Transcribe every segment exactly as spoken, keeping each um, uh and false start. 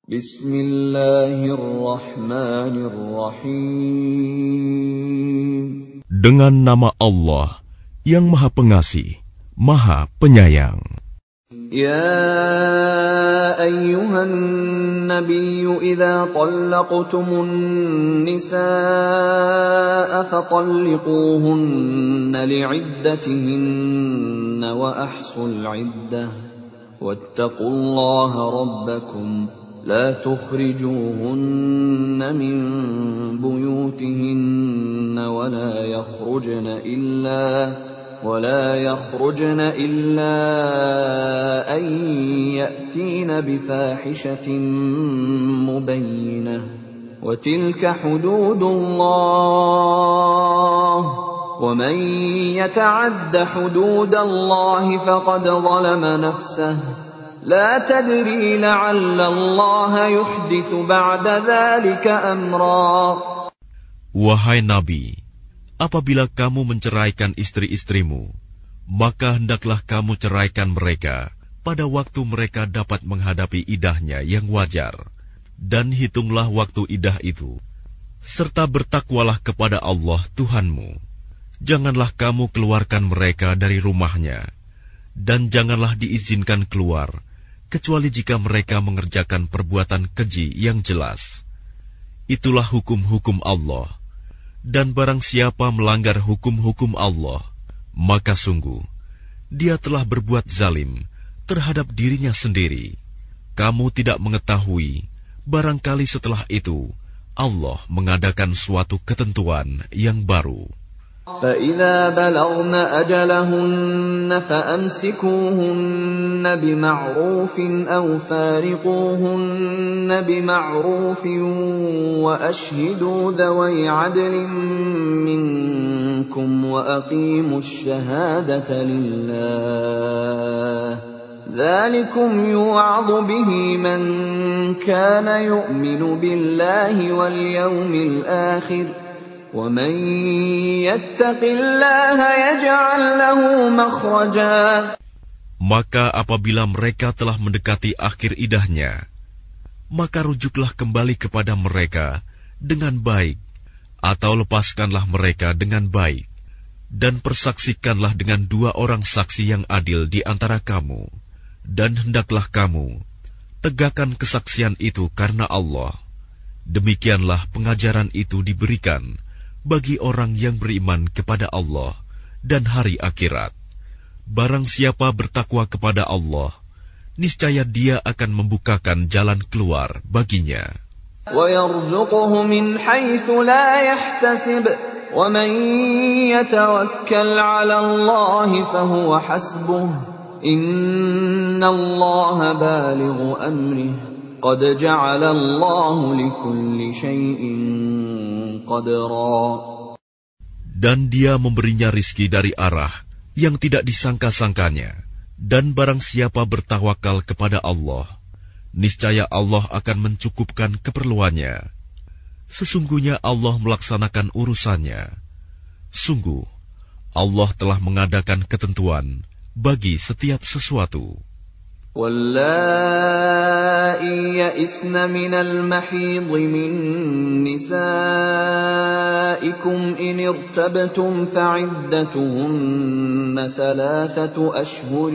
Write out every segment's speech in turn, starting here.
Bismillahirrahmanirrahim. Dengan nama Allah yang Maha Pengasih, Maha Penyayang. Ya ayyuhan nabiyyu idza talaqtumun nisaa fatalliquhunna li'iddatihinna wa ahsul 'iddah wattaqullaha rabbakum la tukhrijuhunna min buyutihinna wa la yakhrujna illa ولا يخرجن إلا أن يأتين بفاحشة مبينة وتلك حدود الله ومن يتعد حدود الله فقد ظلم نفسه لا تدري لعل الله يحدث بعد ذلك أمرا. Wahai Nabi, apabila kamu menceraikan istri-istrimu, maka hendaklah kamu ceraikan mereka pada waktu mereka dapat menghadapi iddahnya yang wajar, dan hitunglah waktu iddah itu, serta bertakwalah kepada Allah Tuhanmu. Janganlah kamu keluarkan mereka dari rumahnya, dan janganlah diizinkan keluar, kecuali jika mereka mengerjakan perbuatan keji yang jelas. Itulah hukum-hukum Allah. Dan barang siapa melanggar hukum-hukum Allah, maka sungguh dia telah berbuat zalim terhadap dirinya sendiri. Kamu tidak mengetahui, barangkali setelah itu Allah mengadakan suatu ketentuan yang baru. فَإِذَا بَلَغْنَ أَجَلَهُنَّ فَأَمْسِكُوهُنَّ بِمَعْرُوفٍ أَوْ فَارِقُوهُنَّ بِمَعْرُوفٍ وَأَشْهِدُوا ذَوَيْ عَدْلٍ مِّنكُمْ وَأَقِيمُوا الشَّهَادَةَ لِلَّهِ ذَلِكُمْ يُوعَظُ بِهِ مَن كَانَ يُؤْمِنُ بِاللَّهِ وَالْيَوْمِ الْآخِرِ وَمَن يَتَّقِ اللَّهَ يَجْعَل لَّهُ مَخْرَجًا. Maka apabila mereka telah mendekati akhir iddahnya, maka rujuklah kembali kepada mereka dengan baik, atau lepaskanlah mereka dengan baik, dan persaksikanlah dengan dua orang saksi yang adil di antara kamu, dan hendaklah kamu tegakkan kesaksian itu karena Allah. Demikianlah pengajaran itu diberikan bagi orang yang beriman kepada Allah dan hari akhirat. Barang siapa bertakwa kepada Allah, niscaya dia akan membukakan jalan keluar baginya. وَيَرْزُقْهُ مِنْ حَيْثُ لَا يَحْتَسِبُ وَمَنْ يَتَوَكَّلْ عَلَى اللَّهِ فَهُوَ حَسْبُهُ إِنَّ اللَّهَ بَالِغُ أَمْرِهِ قَدْ جَعَلَ اللَّهُ لِكُلِّ شَيْءٍ قَدْرًا. Dan dia memberinya rizki dari arah yang tidak disangka-sangkanya. Dan barang siapa bertawakal kepada Allah, niscaya Allah akan mencukupkan keperluannya. Sesungguhnya Allah melaksanakan urusannya. Sungguh, Allah telah mengadakan ketentuan bagi setiap sesuatu. وَاللَّائِي يَئِسْنَ مِنَ الْمَحِيضِ مِن نِّسَائِكُمْ إِنِ ارْتَبْتُمْ فَعِدَّتُهُنَّ ثَلَاثَةُ أَشْهُرٍ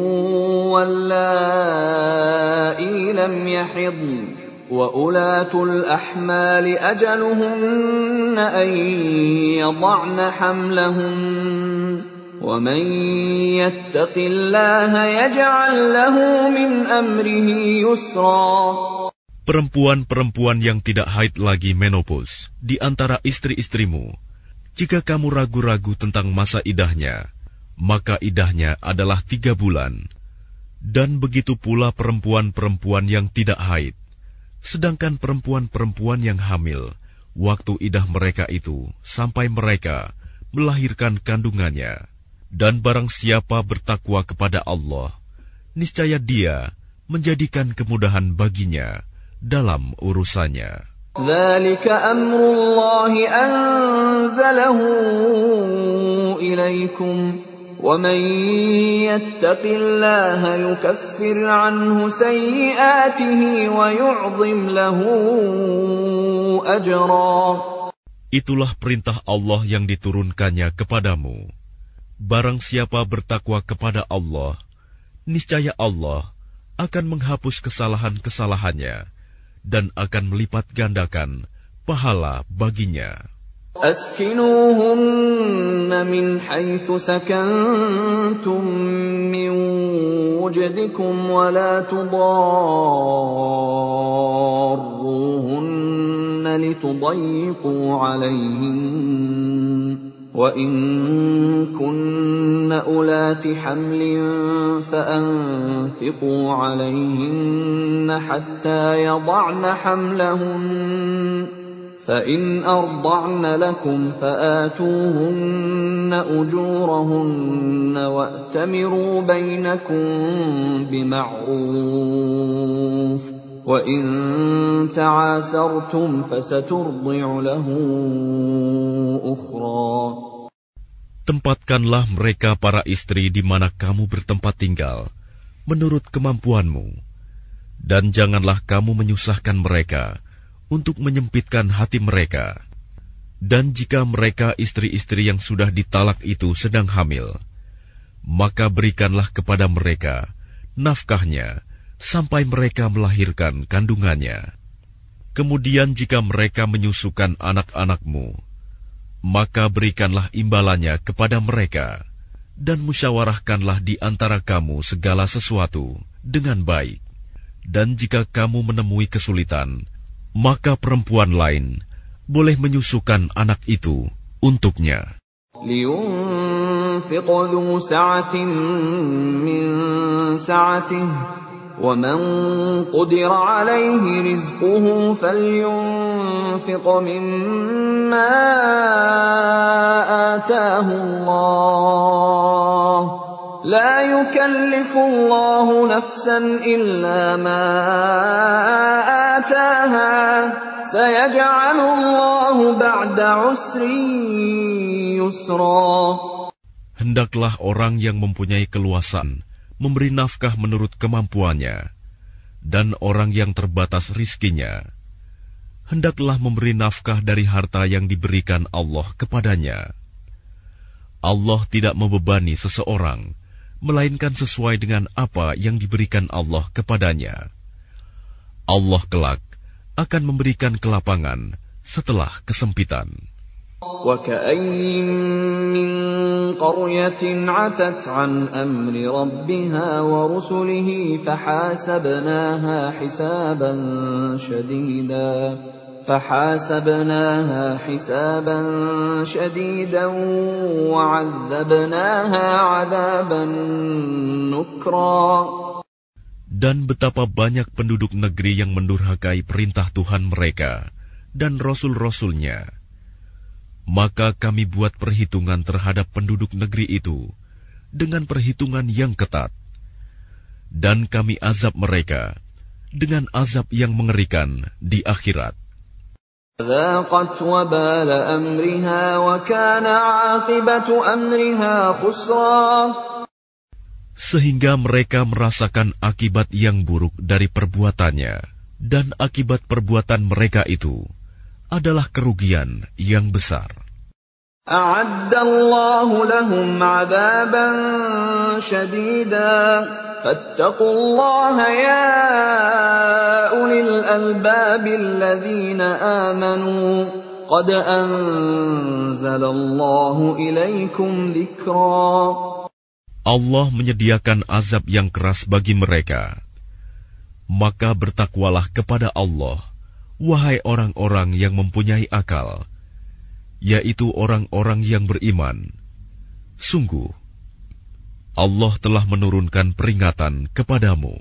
وَاللَّائِي لَمْ يَحِضْنَ وَأُولَاتُ الْأَحْمَالِ أَجَلُهُنَّ أَن يَضَعْنَ حَمْلَهُنَّ وَمَن يَتَّقِ اللَّهَ يَجْعَل لَّهُ مِنْ أَمْرِهِ يُسْرًا. Perempuan-perempuan yang tidak haid lagi menopause di antara istri-istrimu, jika kamu ragu-ragu tentang masa iddahnya, maka iddahnya adalah tiga bulan. Dan begitu pula perempuan-perempuan yang tidak haid. Sedangkan perempuan-perempuan yang hamil, waktu iddah mereka itu sampai mereka melahirkan kandungannya. Dan barang siapa bertakwa kepada Allah, niscaya dia menjadikan kemudahan baginya dalam urusannya. ذَلِكَ أَمْرُ اللَّهِ أَنزَلَهُ إِلَيْكُمْ وَمَن يَتَّقِ اللَّهَ يُكَفِّرْ عَنْهُ سَيِّئَاتِهِ وَيُعْظِمْ لَهُ أَجْرًا. Itulah perintah Allah yang diturunkannya kepadamu. Barang siapa bertakwa kepada Allah, niscaya Allah akan menghapus kesalahan-kesalahannya dan akan melipat gandakan pahala baginya. أسكنوهن من حيث سكنتم من وجدكم ولا تضاروهن لتضيقوا عليهن وإن كن أولات حمل فأنفقوا عليهن حتى يضعن حملهن فإن أرضعن لكم فآتوهن أجورهن وأتمروا بينكم بمعروف وإن تعاسرتم فسترضع له أخرى. Tempatkanlah mereka para istri di mana kamu bertempat tinggal, menurut kemampuanmu, dan janganlah kamu menyusahkan mereka untuk menyempitkan hati mereka. Dan jika mereka istri-istri yang sudah ditalak itu sedang hamil, maka berikanlah kepada mereka nafkahnya sampai mereka melahirkan kandungannya. Kemudian jika mereka menyusukan anak-anakmu, maka berikanlah imbalannya kepada mereka, dan musyawarahkanlah di antara kamu segala sesuatu dengan baik. Dan jika kamu menemui kesulitan, maka perempuan lain boleh menyusukan anak itu untuknya. لينفق ذو سعة من سعته ومن قدر عليه رزقه فلينفق مما آتاه الله لا يكلف الله نفسا إلا ما آتاها سيجعل الله بعد عسر يسرا. Hendaklah orang yang mempunyai keluasan memberi nafkah menurut kemampuannya, dan orang yang terbatas rizkinya hendaklah memberi nafkah dari harta yang diberikan Allah kepadanya. Allah tidak membebani seseorang melainkan sesuai dengan apa yang diberikan Allah kepadanya. Allah kelak akan memberikan kelapangan setelah kesempitan. وَكَأَيِّن مِّن قَرْيَةٍ عَتَتْ عَنْ أَمْرِ رَبِّهَا وَرُسُلِهِ فَحَاسَبْنَاهَا حِسَابًا شَدِيدًا فَحَاسَبْنَاهَا حِسَابًا شَدِيدًا وَعَذَّبْنَاهَا عَذَابًا نُكْرًا. Dan betapa banyak penduduk negeri yang mendurhakai perintah Tuhan mereka dan Rasul-Rasulnya. Maka kami buat perhitungan terhadap penduduk negeri itu dengan perhitungan yang ketat. Dan kami azab mereka dengan azab yang mengerikan di akhirat. ذاقت وبال أمرها وكان عاقبة أمرها خسرا. Sehingga mereka merasakan akibat yang buruk dari perbuatannya, dan akibat perbuatan mereka itu adalah kerugian yang besar. أعد الله لهم عذابا شديدا فاتقوا الله يا أولي الألباب الذين آمنوا قد أنزل الله إليكم ذكرا. Allah menyediakan azab yang keras bagi mereka. Maka bertakwalah kepada Allah, wahai orang-orang yang mempunyai akal, yaitu orang-orang yang beriman. Sungguh, Allah telah menurunkan peringatan kepadamu.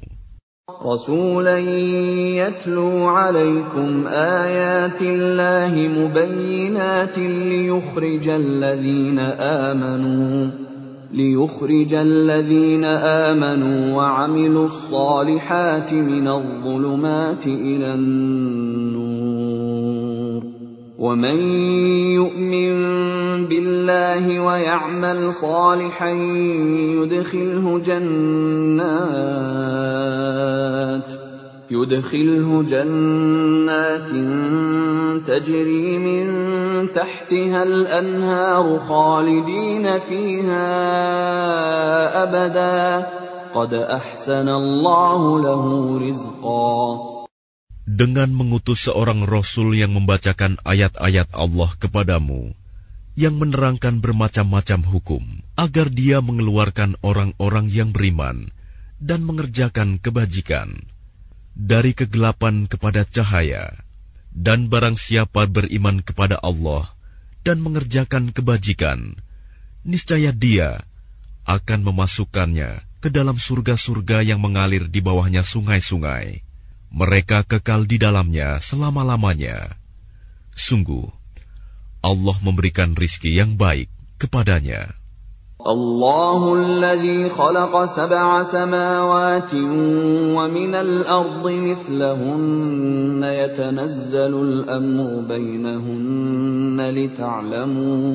رسولا يتلو عليكم آيات الله مبينات ليخرج الذين آمنوا ليخرج الذين آمنوا وعملوا الصالحات من الظلمات إلى النور ومن يؤمن بالله الله ويعمل صالحا يدخله جنات يدخله جنات تجري من تحتها الأنهار خالدين فيها أبدا قد أحسن الله له رزقا. Dengan mengutus seorang Rasul yang membacakan ayat-ayat Allah kepadamu, yang menerangkan bermacam-macam hukum, agar dia mengeluarkan orang-orang yang beriman dan mengerjakan kebajikan dari kegelapan kepada cahaya, dan barang siapa beriman kepada Allah dan mengerjakan kebajikan, niscaya dia akan memasukkannya ke dalam surga-surga yang mengalir di bawahnya sungai-sungai. Mereka kekal di dalamnya selama-lamanya. Sungguh, Allah memberikan rizki yang baik kepadanya. Allahul ladzi khalaqa sab'a samawati wa minal ardi mithlahunna yatanazzalul amru bainahunna lita'lamu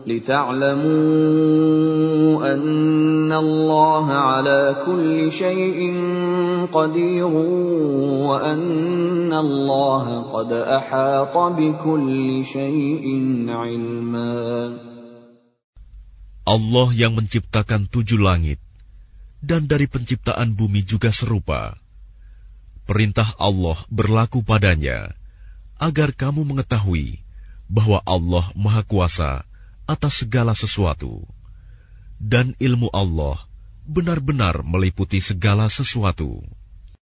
lita'lamu anna Allah ala kulli shay'in qadirun wa anna Allah qad ahata bi kulli shay'in 'ilma. Allah yang menciptakan tujuh langit, dan dari penciptaan bumi juga serupa. Perintah Allah berlaku padanya, agar kamu mengetahui bahwa Allah Maha Kuasa atas segala sesuatu, dan ilmu Allah benar-benar meliputi segala sesuatu.